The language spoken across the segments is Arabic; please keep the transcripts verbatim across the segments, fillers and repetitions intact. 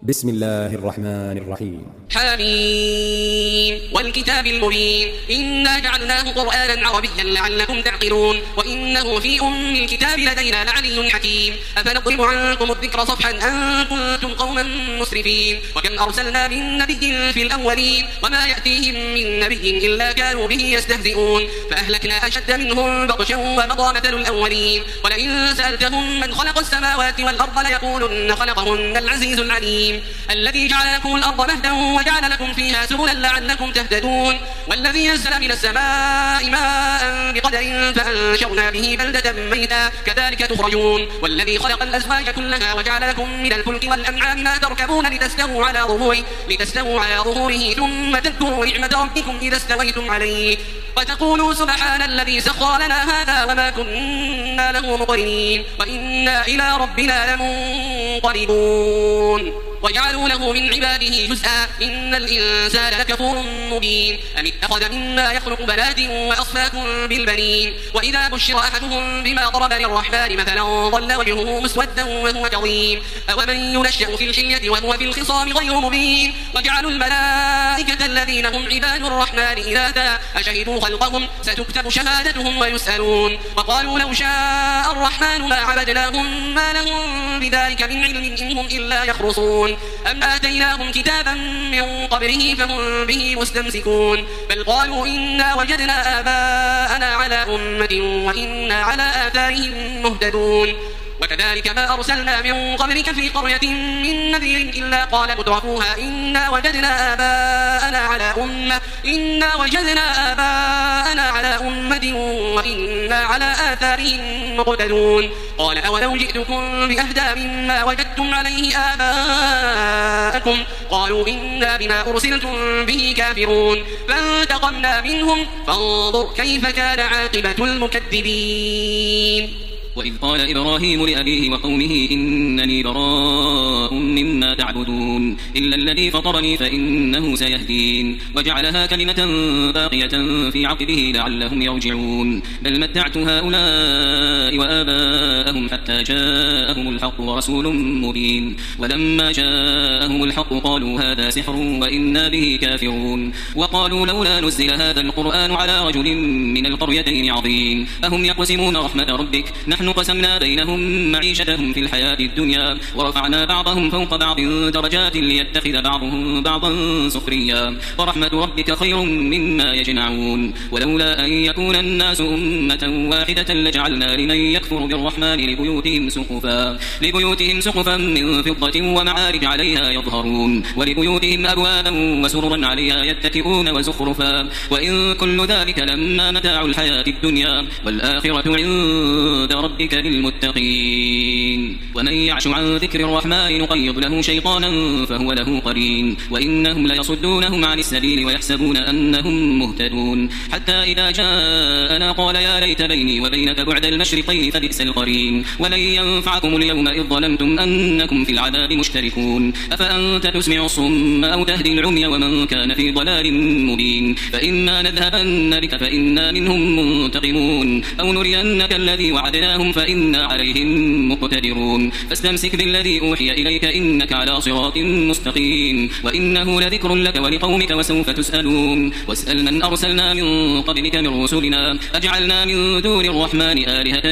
بسم الله الرحمن الرحيم. حميم والكتاب المبين إنا جعلناه قرآنا عربيا لعلكم تعقلون وإنه في أم الكتاب لدينا لعلي حكيم أفنضرب عنكم الذكر صفحا أن كنتم قوما مسرفين وكم أرسلنا من نبي في الأولين وما يأتيهم من نبي إلا كانوا به يستهزئون فأهلكنا أشد منهم بطشا ومضى مثل الأولين ولئن سألتهم من خلق السماوات والأرض ليقولن خلقهن العزيز العليم الذي جعل لكم الأرض مهدا وجعل لكم فيها سبلا لعلكم تهتدون والذي ينزل من السماء ماء بقدر فأنشرنا به بلدة ميتا كذلك تخرجون والذي خلق الأزواج كلها وجعل لكم من الفلك والأنعام ما تركبون لتستووا على ظهوره لتستووا على ظهوره ثم تذكروا نعمة ربكم إذا استويتم عليه وتقولوا سبحان الذي سخر لنا هذا وما كنا له مقرنين وإنا إلى ربنا لمنقلبون وجعلوا له من عباده جزءا إن الإنسان لكفور مبين أم اتخذ مما يخلق بنات وأصفاكم بالبنين وإذا بشر أحدهم بما ضرب للرحمن مثلا ظل وجهه مسودا وهو كظيم أومن ينشأ في الحلية وهو في الخصام غير مبين وجعلوا الملائكة الذين هم عباد الرحمن إناثا أشهدوا خلقهم ستكتب شهادتهم ويسألون وقالوا لو شاء الرحمن ما عبدناهم ما لهم بذلك من علم إن هم إلا يخرصون أم آتيناهم كتابا من قبله فهم به مستمسكون بل قالوا إنا وجدنا آباءنا على أمة وإنا على آثارهم مهتدون وكذلك ما أرسلنا من قبلك في قرية من نذير إلا قال مترفوها إنا وجدنا آباءنا على أمة إنا وجدنا آباءنا على أمة وإنا على آثارهم مقتدون قال أولو جئتكم بأهدى مما وجدتم عليه آباءكم قالوا إنا بما أرسلتم به كافرون فانتقمنا منهم فانظر كيف كان عاقبة المكذبين. وإذ قال إبراهيم لأبيه وقومه إنني براء مما تعبدون إلا الذي فطرني فإنه سيهدين وجعلها كلمة باقية في عقبه لعلهم يرجعون بل متعت هؤلاء وآباءهم حتى جاءهم الحق ورسول مبين ولما جاءهم الحق قالوا هذا سحر وإنا به كافرون وقالوا لولا نزل هذا القرآن على رجل من القريتين عظيم أهم يقسمون رحمة ربك نحن قسمنا بينهم معيشتهم في الحياة الدنيا ورفعنا بعضهم فوق بعض درجات ليتخذ بعضهم بعضا سخريا ورحمة ربك خير مما يجمعون ولولا أن يكون الناس أمة واحدة لجعلنا لمن يكفر بالرحمن لبيوتهم سقفا لبيوتهم سقفا من فضة ومعارج عليها يظهرون ولبيوتهم أبوابا وسررا عليها يتكئون وزخرفا وإن كل ذلك لما متاع الحياة الدنيا والآخرة عند ربك للمتقين ومن يعش عن ذكر الرحمن نقيض له شيطانا فهو له قرين وإنهم ليصدونهم عن السبيل ويحسبون أنهم مهتدون حتى إذا جاءنا قال يا ليت بيني وبينك بعد المشرقين فبئس القرين ولن ينفعكم اليوم إذ ظلمتم أنكم في العذاب مشتركون أفأنت تسمع الصم أو تهدي العمي ومن كان في ضلال مبين فإما نذهبن بك فإنا منهم منتقمون أو نرينك الذي وعدناهم فإنا عليهم مقتدرون فاستمسك بالذي أوحي إليك إنك على صراط مستقيم وإنه لذكر لك ولقومك وسوف تسألون واسأل من أرسلنا من قبلك من رسلنا أجعلنا من دون الرحمن آلهة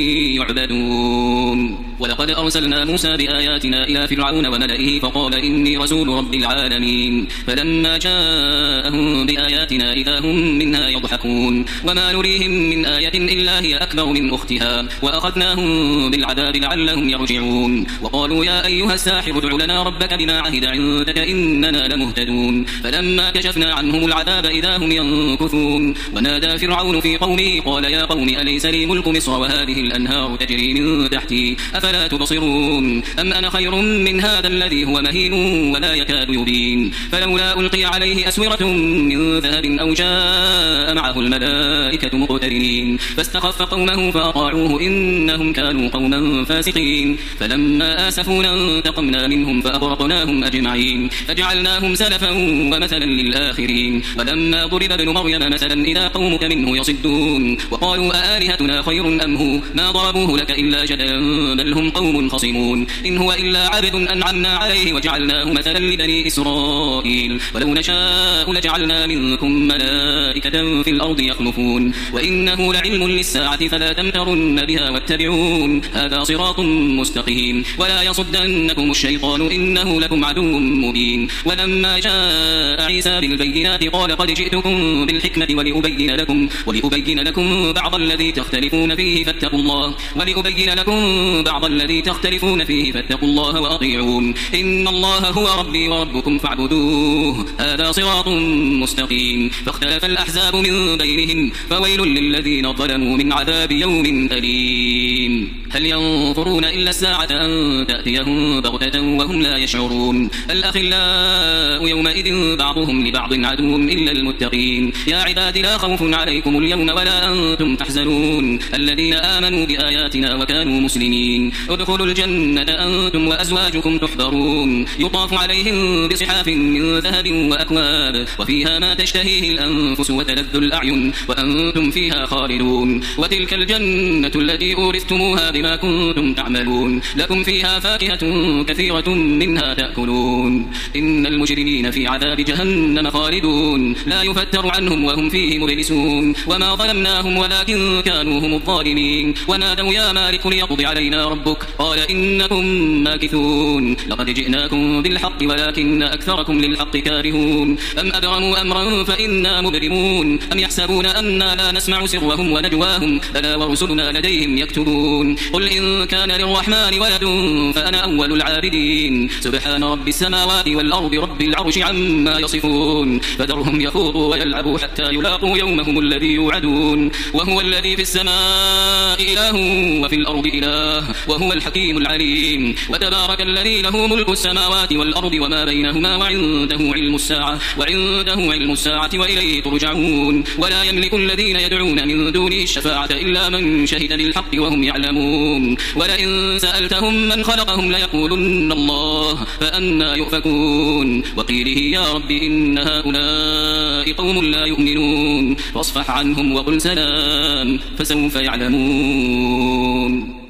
يعبدون ولقد أرسلنا موسى بآياتنا إلى فرعون وملئه فقال إني رسول رب العالمين فلما جاءهم بآياتنا إذا هم منها يضحكون وما نريهم من آية إلا هي أكبر من أختها وأخذناهم بالعذاب لعلهم يرجعون وقالوا يا أيها الساحر ادع لنا ربك بما عهد عندك إننا لمهتدون فلما كشفنا عنهم العذاب إذا هم ينكثون ونادى فرعون في قومه قال يا قوم أليس لي ملك مصر وهذه الأنهار تجري من تحتي أفلا تبصرون أم أنا خير من هذا الذي هو مهين ولا يكاد يبين فلولا ألقي عليه أسورة من ذهب أو جاء معه الملائكة مقترنين فاستخف قومه فأطاعوه إنهم كانوا قوما فاسقين فلما آسفونا انتقمنا منهم فأغرقناهم أجمعين فجعلناهم سلفا ومثلا للآخرين ولما ضرب ابن مريم مثلا إذا قومك منه يصدون وقالوا أآلهتنا خير أم هو ما ضربوه لك إلا جدلا بل هم قوم خصمون إن هو إلا عبد أنعمنا عليه وجعلناه مثلا لبني إسرائيل ولو نشاء لجعلنا منكم ملائكة في الأرض يخلفون وإنه لعلم للساعة فلا تمترن بها واتبعون هذا صراط مستقيم ولا يصدنكم الشيطان إنه لكم عدو مبين ولما جاء عيسى بالبينات قال قد جئتكم بالحكمة ولأبين لكم ولأبين لكم بعض الذي تختلفون فيه فاتقوا الله ولأبين لكم بعض الذي تختلفون فيه فاتقوا الله وأطيعون إن الله هو ربي وربكم فاعبدوه هذا صراط مستقيم فاختلف الأحزاب من بينهم فويل للذين ظلموا من عذاب يوم أليم هل ينظرون إلا الساعة أن تأتيهم بغتة وهم لا يشعرون الأخلاء يومئذ بعضهم لبعض عدو إلا المتقين يا عباد لا خوف عليكم اليوم ولا أنتم تحزنون الذين آمنوا بآياتنا وكانوا مسلمين ادخلوا الجنة أنتم وأزواجكم تحبرون يطاف عليهم بصحاف من ذهب وأكواب وفيها ما تشتهيه الأنفس وتلذ الأعين وأنتم فيها خالدون وتلك الجنة التي أورثتموها بما كنتم تعملون لكم فيها فاكهة كثيرة منها تأكلون إن المجرمين في عذاب جهنم خالدون لا يفتر عنهم وهم فيه مبلسون وما ظلمناهم ولكن كانوا هم الظالمين ونادوا يا مالك ليقض علينا ربك قال إنكم ماكثون لقد جئناكم بالحق ولكن أكثركم للحق كارهون أم أبرموا أمرا فإنا مبرمون أم يحسبون أنا لا نسمع سرهم ونجواهم بلى ورسلنا لديهم يكتبون قل إن كان للرحمن ولد فأنا أول العابدين سبحان رب السماوات والأرض رب العرش عما يصفون فذرهم يخوضوا ويلعبوا حتى يلاقوا يومهم الذي يوعدون وهو الذي في السماء إله وفي الأرض إله وهو الحكيم العليم وتبارك الذي له ملك السماوات والأرض وما بينهما وعنده علم الساعة وعنده علم الساعة وإليه ترجعون ولا يملك الذين يدعون من دونه الشفاعة إلا من شهد بالحق وهم يعلمون ولئن سألتهم من خلقهم ليقولن الله فأنى يؤفكون وقيله يا رب إن هؤلاء قوم لا يؤمنون فاصفح عنهم وقل سلام فسوف يعلمون.